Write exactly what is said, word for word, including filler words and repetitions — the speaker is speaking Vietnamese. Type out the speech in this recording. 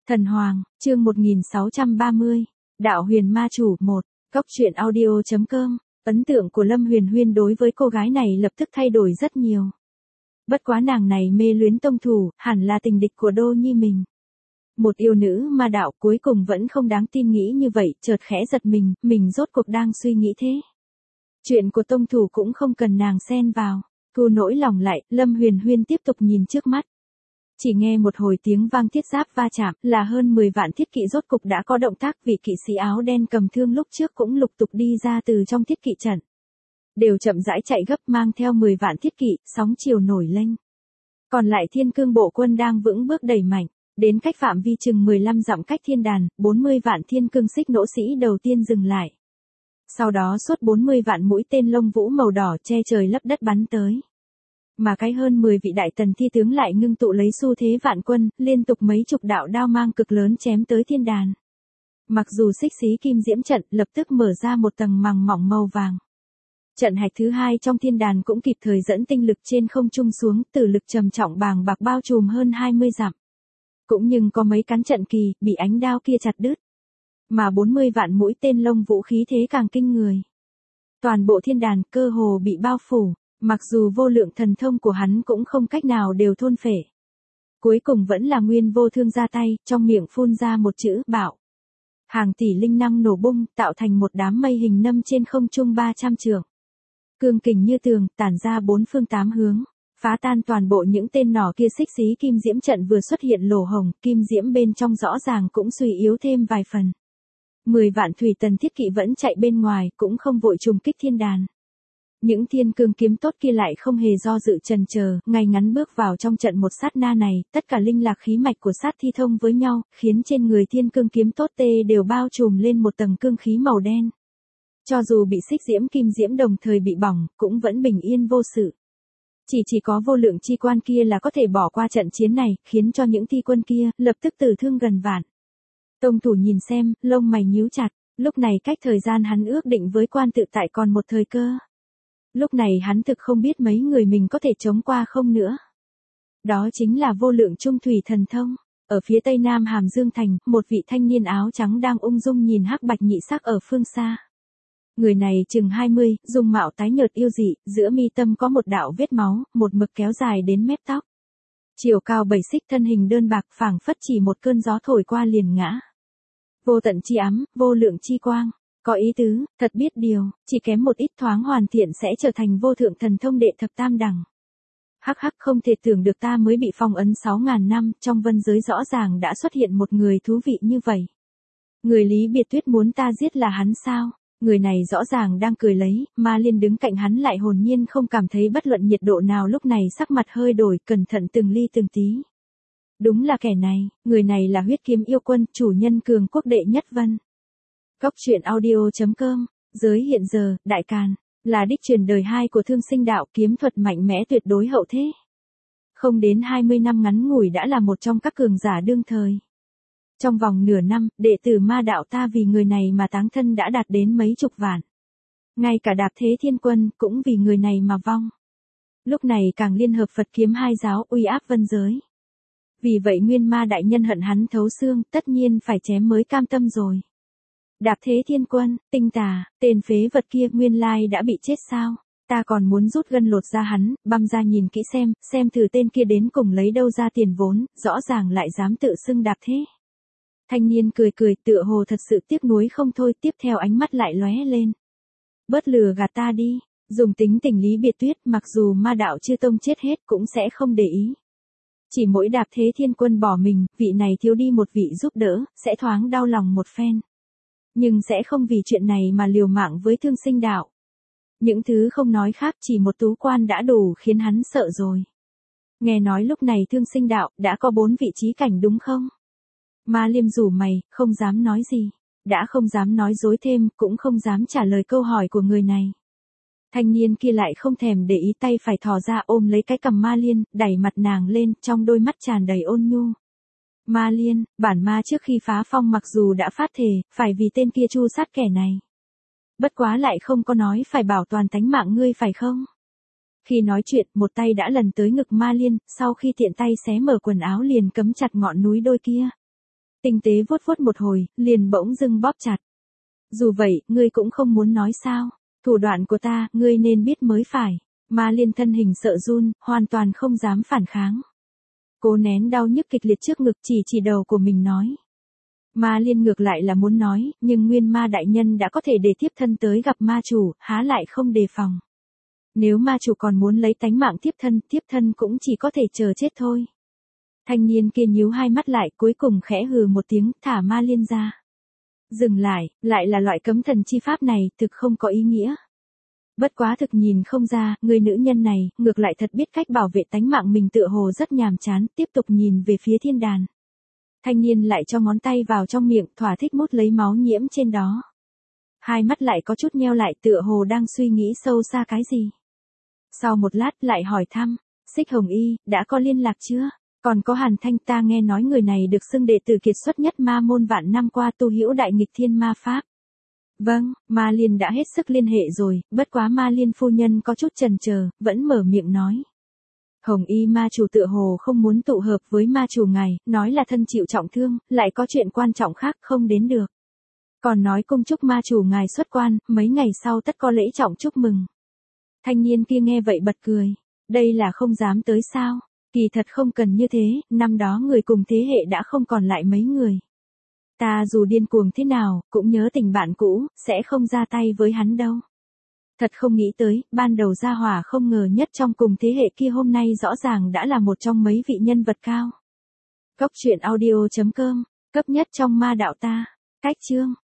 Thần Hoàng, chương một nghìn sáu trăm ba mươi, Đạo Huyền Ma Chủ một, Cốc truyện audio.com, ấn tượng của Lâm Huyền Huyên đối với cô gái này lập tức thay đổi rất nhiều. Bất quá nàng này mê luyến tông thủ, hẳn là tình địch của Đô Nhi mình. Một yêu nữ ma đạo cuối cùng vẫn không đáng tin nghĩ như vậy, chợt khẽ giật mình, mình rốt cuộc đang suy nghĩ thế. Chuyện của tông thủ cũng không cần nàng xen vào, thu nỗi lòng lại, Lâm Huyền Huyên tiếp tục nhìn trước mắt. Chỉ nghe một hồi tiếng vang thiết giáp va chạm, là hơn mười vạn thiết kỵ rốt cục đã có động tác, vị kỵ sĩ áo đen cầm thương lúc trước cũng lục tục đi ra từ trong thiết kỵ trận. Đều chậm rãi chạy gấp mang theo mười vạn thiết kỵ, sóng chiều nổi lên. Còn lại thiên cương bộ quân đang vững bước đẩy mạnh, đến cách phạm vi chừng mười lăm dặm cách thiên đàn, bốn mươi vạn thiên cương xích nỗ sĩ đầu tiên dừng lại. Sau đó suốt bốn mươi vạn mũi tên lông vũ màu đỏ che trời lấp đất bắn tới. Mà cái hơn mười vị đại tần thi tướng lại ngưng tụ lấy xu thế vạn quân, liên tục mấy chục đạo đao mang cực lớn chém tới thiên đàn. Mặc dù xích xí kim diễm trận lập tức mở ra một tầng màng mỏng màu vàng. Trận hạch thứ hai trong thiên đàn cũng kịp thời dẫn tinh lực trên không trung xuống, tử lực trầm trọng bàng bạc bao trùm hơn hai mươi dặm. Cũng nhưng có mấy cán trận kỳ, bị ánh đao kia chặt đứt. Mà bốn mươi vạn mũi tên lông vũ khí thế càng kinh người. Toàn bộ thiên đàn cơ hồ bị bao phủ. Mặc dù vô lượng thần thông của hắn cũng không cách nào đều thôn phệ. Cuối cùng vẫn là nguyên vô thương ra tay, trong miệng phun ra một chữ bạo. Hàng tỷ linh năng nổ bung, tạo thành một đám mây hình nâm trên không trung ba trăm trượng. Cương kình như tường, tản ra bốn phương tám hướng, phá tan toàn bộ những tên nỏ kia. Xích xí kim diễm trận vừa xuất hiện lỗ hồng, kim diễm bên trong rõ ràng cũng suy yếu thêm vài phần. Mười vạn thủy tần thiết kỵ vẫn chạy bên ngoài, cũng không vội trùng kích thiên đàn. Những thiên cương kiếm tốt kia lại không hề do dự chần chờ, ngay ngắn bước vào trong trận một sát na này, tất cả linh lạc khí mạch của sát thi thông với nhau, khiến trên người thiên cương kiếm tốt tê đều bao trùm lên một tầng cương khí màu đen. Cho dù bị xích diễm kim diễm đồng thời bị bỏng, cũng vẫn bình yên vô sự. Chỉ chỉ có vô lượng chi quan kia là có thể bỏ qua trận chiến này, khiến cho những thi quân kia lập tức tử thương gần vạn. Tông thủ nhìn xem, lông mày nhíu chặt, lúc này cách thời gian hắn ước định với quan tự tại còn một thời cơ. Lúc này hắn thực không biết mấy người mình có thể chống qua không nữa. Đó chính là vô lượng trung thủy thần thông. Ở phía tây nam Hàm Dương Thành, một vị thanh niên áo trắng đang ung dung nhìn hắc bạch nhị sắc ở phương xa. Người này chừng hai mươi, dung mạo tái nhợt yêu dị, giữa mi tâm có một đạo vết máu, một mực kéo dài đến mép tóc. Chiều cao bảy xích, thân hình đơn bạc, phảng phất chỉ một cơn gió thổi qua liền ngã. Vô tận chi ám, vô lượng chi quang. Có ý tứ, thật biết điều, chỉ kém một ít thoáng hoàn thiện sẽ trở thành vô thượng thần thông đệ thập tam đẳng. Hắc hắc, không thể tưởng được ta mới bị phong ấn sáu ngàn năm, trong vân giới rõ ràng đã xuất hiện một người thú vị như vậy. Người Lý Biệt Tuyết muốn ta giết là hắn sao? Người này rõ ràng đang cười lấy, Ma Liên đứng cạnh hắn lại hồn nhiên không cảm thấy bất luận nhiệt độ nào, lúc này sắc mặt hơi đổi, cẩn thận từng ly từng tí. Đúng là kẻ này, người này là huyết kiếm yêu quân, chủ nhân cường quốc đệ nhất vân. Cốc truyện audio.com, giới hiện giờ, Đại Càn, là đích truyền đời hai của Thương Sinh Đạo, kiếm thuật mạnh mẽ tuyệt đối hậu thế. Không đến hai mươi năm ngắn ngủi đã là một trong các cường giả đương thời. Trong vòng nửa năm, đệ tử ma đạo ta vì người này mà táng thân đã đạt đến mấy chục vạn. Ngay cả Đạp Thế Thiên Quân cũng vì người này mà vong. Lúc này càng liên hợp Phật kiếm hai giáo uy áp vân giới. Vì vậy Nguyên Ma đại nhân hận hắn thấu xương, tất nhiên phải chém mới cam tâm rồi. Đạp Thế Thiên Quân, tinh tà, tên phế vật kia nguyên lai đã bị chết sao? Ta còn muốn rút gân lột ra hắn, băm ra nhìn kỹ xem, xem thử tên kia đến cùng lấy đâu ra tiền vốn, rõ ràng lại dám tự xưng đạp thế. Thanh niên cười cười, tựa hồ thật sự tiếc nuối không thôi, tiếp theo ánh mắt lại lóe lên. Bớt lừa gạt ta đi, dùng tính tình Lý Biệt Tuyết, mặc dù ma đạo chư tông chết hết cũng sẽ không để ý. Chỉ mỗi Đạp Thế Thiên Quân bỏ mình, vị này thiếu đi một vị giúp đỡ, sẽ thoáng đau lòng một phen. Nhưng sẽ không vì chuyện này mà liều mạng với Thương Sinh Đạo. Những thứ không nói khác, chỉ một tú quan đã đủ khiến hắn sợ rồi. Nghe nói lúc này Thương Sinh Đạo đã có bốn vị trí cảnh đúng không? Ma Liêm rủ mày, không dám nói gì. Đã không dám nói dối thêm, cũng không dám trả lời câu hỏi của người này. Thanh niên kia lại không thèm để ý, tay phải thò ra ôm lấy cái cằm Ma Liên, đẩy mặt nàng lên, trong đôi mắt tràn đầy ôn nhu. Ma Liên, bản ma trước khi phá phong mặc dù đã phát thề, phải vì tên kia tru sát kẻ này. Bất quá lại không có nói phải bảo toàn tánh mạng ngươi phải không? Khi nói chuyện, một tay đã lần tới ngực Ma Liên, sau khi tiện tay xé mở quần áo liền cấm chặt ngọn núi đôi kia. Tinh tế vuốt vuốt một hồi, liền bỗng dưng bóp chặt. Dù vậy, ngươi cũng không muốn nói sao? Thủ đoạn của ta, ngươi nên biết mới phải. Ma Liên thân hình sợ run, hoàn toàn không dám phản kháng. Cố nén đau nhức kịch liệt trước ngực, chỉ chỉ đầu của mình nói. Ma Liên ngược lại là muốn nói, nhưng Nguyên Ma đại nhân đã có thể để thiếp thân tới gặp ma chủ, há lại không đề phòng. Nếu ma chủ còn muốn lấy tánh mạng thiếp thân, thiếp thân cũng chỉ có thể chờ chết thôi. Thanh niên kia nhíu hai mắt lại, cuối cùng khẽ hừ một tiếng, thả Ma Liên ra. Dừng lại, lại là loại cấm thần chi pháp này, thực không có ý nghĩa. Bất quá thực nhìn không ra, người nữ nhân này, ngược lại thật biết cách bảo vệ tánh mạng mình, tựa hồ rất nhàm chán, tiếp tục nhìn về phía thiên đàn. Thanh niên lại cho ngón tay vào trong miệng, thỏa thích mút lấy máu nhiễm trên đó. Hai mắt lại có chút nheo lại, tựa hồ đang suy nghĩ sâu xa cái gì. Sau một lát lại hỏi thăm, Xích Hồng Y, đã có liên lạc chưa? Còn có Hàn Thanh, ta nghe nói người này được xưng đệ tử kiệt xuất nhất ma môn vạn năm qua tu hữu đại nghịch thiên ma pháp. Vâng, Ma Liên đã hết sức liên hệ rồi, bất quá Ma Liên phu nhân có chút chần chờ, vẫn mở miệng nói. Hồng Y ma chủ tựa hồ không muốn tụ hợp với ma chủ ngài, nói là thân chịu trọng thương, lại có chuyện quan trọng khác không đến được. Còn nói cung chúc ma chủ ngài xuất quan, mấy ngày sau tất có lễ trọng chúc mừng. Thanh niên kia nghe vậy bật cười, đây là không dám tới sao? Kỳ thật không cần như thế, năm đó người cùng thế hệ đã không còn lại mấy người. Ta dù điên cuồng thế nào, cũng nhớ tình bạn cũ, sẽ không ra tay với hắn đâu. Thật không nghĩ tới, ban đầu Gia Hỏa không ngờ nhất trong cùng thế hệ kia hôm nay rõ ràng đã là một trong mấy vị nhân vật cao. Cốc truyện audio chấm com, cấp nhất trong ma đạo ta. Cách chương.